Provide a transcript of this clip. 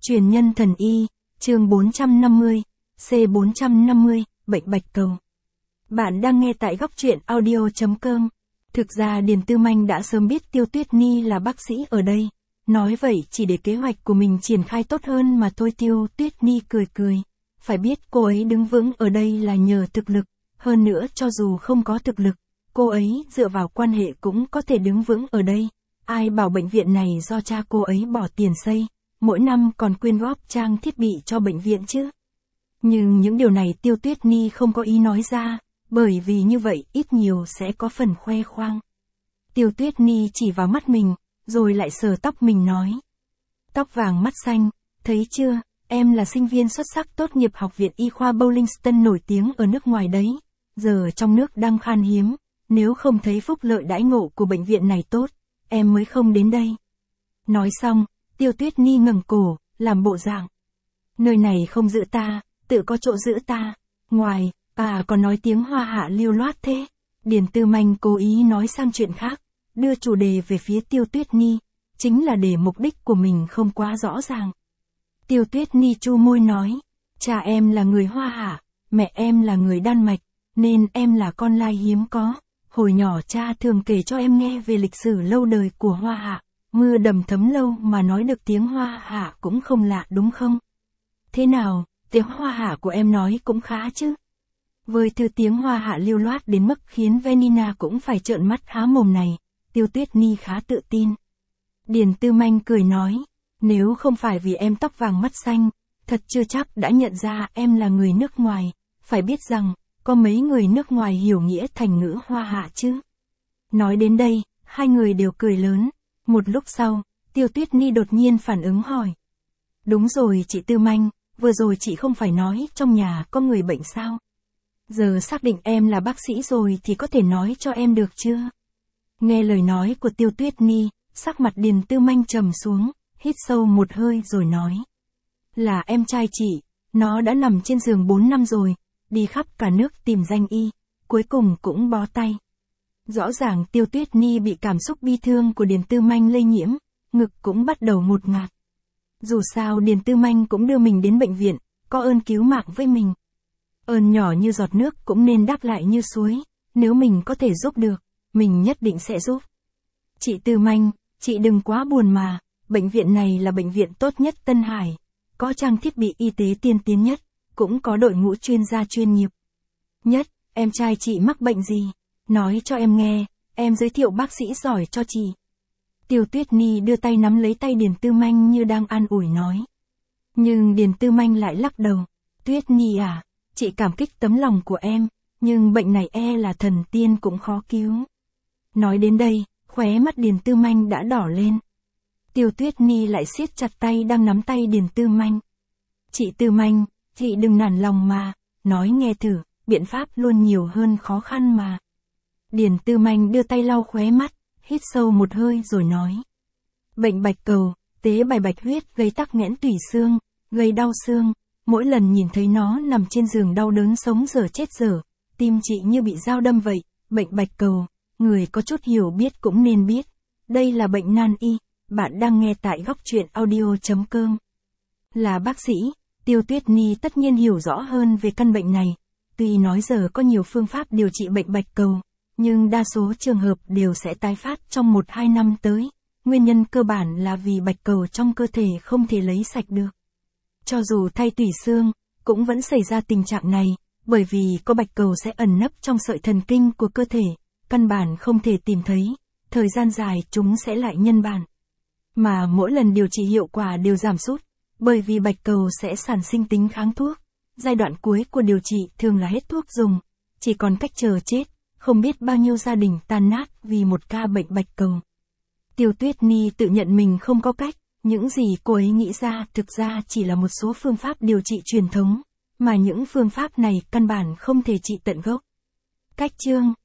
Truyền nhân thần y, chương 450, C450, bệnh bạch cầu. Bạn đang nghe tại góc truyện audio.com. Thực ra Điền Tư Manh đã sớm biết Tiêu Tuyết Nhi là bác sĩ ở đây. Nói vậy chỉ để kế hoạch của mình triển khai tốt hơn mà thôi. Tiêu Tuyết Nhi cười cười. Phải biết cô ấy đứng vững ở đây là nhờ thực lực. Hơn nữa cho dù không có thực lực, cô ấy dựa vào quan hệ cũng có thể đứng vững ở đây. Ai bảo bệnh viện này do cha cô ấy bỏ tiền xây, mỗi năm còn quyên góp trang thiết bị cho bệnh viện chứ. Nhưng những điều này Tiêu Tuyết Nhi không có ý nói ra, bởi vì như vậy ít nhiều sẽ có phần khoe khoang. Tiêu Tuyết Nhi chỉ vào mắt mình, rồi lại sờ tóc mình nói. Tóc vàng mắt xanh, thấy chưa, em là sinh viên xuất sắc tốt nghiệp Học viện Y khoa Bowlingston nổi tiếng ở nước ngoài đấy. Giờ trong nước đang khan hiếm, nếu không thấy phúc lợi đãi ngộ của bệnh viện này tốt, em mới không đến đây. Nói xong, Tiêu Tuyết Nhi ngẩng cổ, làm bộ dạng. Nơi này không giữ ta, tự có chỗ giữ ta. Ngoài, còn nói tiếng Hoa Hạ lưu loát thế. Điền Tư Manh cố ý nói sang chuyện khác, đưa chủ đề về phía Tiêu Tuyết Nhi, chính là để mục đích của mình không quá rõ ràng. Tiêu Tuyết Nhi chu môi nói, cha em là người Hoa Hạ, mẹ em là người Đan Mạch, nên em là con lai hiếm có. Hồi nhỏ cha thường kể cho em nghe về lịch sử lâu đời của Hoa Hạ, mưa đầm thấm lâu mà nói được tiếng Hoa Hạ cũng không lạ đúng không? Thế nào, tiếng Hoa Hạ của em nói cũng khá chứ? Với thứ tiếng Hoa Hạ lưu loát đến mức khiến Venina cũng phải trợn mắt há mồm này, Tiêu Tuyết Nhi khá tự tin. Điền Tư Manh cười nói, nếu không phải vì em tóc vàng mắt xanh, thật chưa chắc đã nhận ra em là người nước ngoài, phải biết rằng, có mấy người nước ngoài hiểu nghĩa thành ngữ Hoa Hạ chứ. Nói đến đây, hai người đều cười lớn. Một lúc sau, Tiêu Tuyết Nhi đột nhiên phản ứng hỏi. Đúng rồi chị Tư Manh, vừa rồi chị không phải nói trong nhà có người bệnh sao? Giờ xác định em là bác sĩ rồi thì có thể nói cho em được chưa? Nghe lời nói của Tiêu Tuyết Nhi, sắc mặt Điền Tư Manh trầm xuống, hít sâu một hơi rồi nói. Là em trai chị, nó đã nằm trên giường 4 năm rồi, đi khắp cả nước tìm danh y, cuối cùng cũng bó tay. Rõ ràng Tiêu Tuyết Nhi bị cảm xúc bi thương của Điền Tư Manh lây nhiễm, ngực cũng bắt đầu ngột ngạt. Dù sao Điền Tư Manh cũng đưa mình đến bệnh viện, có ơn cứu mạng với mình. Ơn nhỏ như giọt nước cũng nên đáp lại như suối, nếu mình có thể giúp được, mình nhất định sẽ giúp. Chị Tư Manh, chị đừng quá buồn mà, bệnh viện này là bệnh viện tốt nhất Tân Hải, có trang thiết bị y tế tiên tiến nhất, cũng có đội ngũ chuyên gia chuyên nghiệp nhất. Em trai chị mắc bệnh gì? Nói cho em nghe, em giới thiệu bác sĩ giỏi cho chị. Tiêu Tuyết Nhi đưa tay nắm lấy tay Điền Tư Manh như đang an ủi nói. Nhưng Điền Tư Manh lại lắc đầu. Tuyết Nhi à, chị cảm kích tấm lòng của em, nhưng bệnh này là thần tiên cũng khó cứu. Nói đến đây, khóe mắt Điền Tư Manh đã đỏ lên. Tiêu Tuyết Nhi lại siết chặt tay đang nắm tay Điền Tư Manh. Chị Tư Manh, chị đừng nản lòng mà, nói nghe thử, biện pháp luôn nhiều hơn khó khăn mà. Điền Tư Manh đưa tay lau khóe mắt, hít sâu một hơi rồi nói. Bệnh bạch cầu, tế bày bạch huyết gây tắc nghẽn tủy xương, gây đau xương, mỗi lần nhìn thấy nó nằm trên giường đau đớn sống dở chết dở, tim chị như bị dao đâm vậy. Bệnh bạch cầu, người có chút hiểu biết cũng nên biết, đây là bệnh nan y. Bạn đang nghe tại góc truyện audio.com. Là bác sĩ, Tiêu Tuyết Nhi tất nhiên hiểu rõ hơn về căn bệnh này. Tuy nói giờ có nhiều phương pháp điều trị bệnh bạch cầu, nhưng đa số trường hợp đều sẽ tái phát trong 1-2 năm tới. Nguyên nhân cơ bản là vì bạch cầu trong cơ thể không thể lấy sạch được. Cho dù thay tủy xương, cũng vẫn xảy ra tình trạng này, bởi vì có bạch cầu sẽ ẩn nấp trong sợi thần kinh của cơ thể, căn bản không thể tìm thấy, thời gian dài chúng sẽ lại nhân bản. Mà mỗi lần điều trị hiệu quả đều giảm sút, bởi vì bạch cầu sẽ sản sinh tính kháng thuốc. Giai đoạn cuối của điều trị thường là hết thuốc dùng, chỉ còn cách chờ chết, không biết bao nhiêu gia đình tan nát vì một ca bệnh bạch cầu. Tiêu Tuyết Nhi tự nhận mình không có cách, những gì cô ấy nghĩ ra thực ra chỉ là một số phương pháp điều trị truyền thống, mà những phương pháp này căn bản không thể trị tận gốc. Cách chương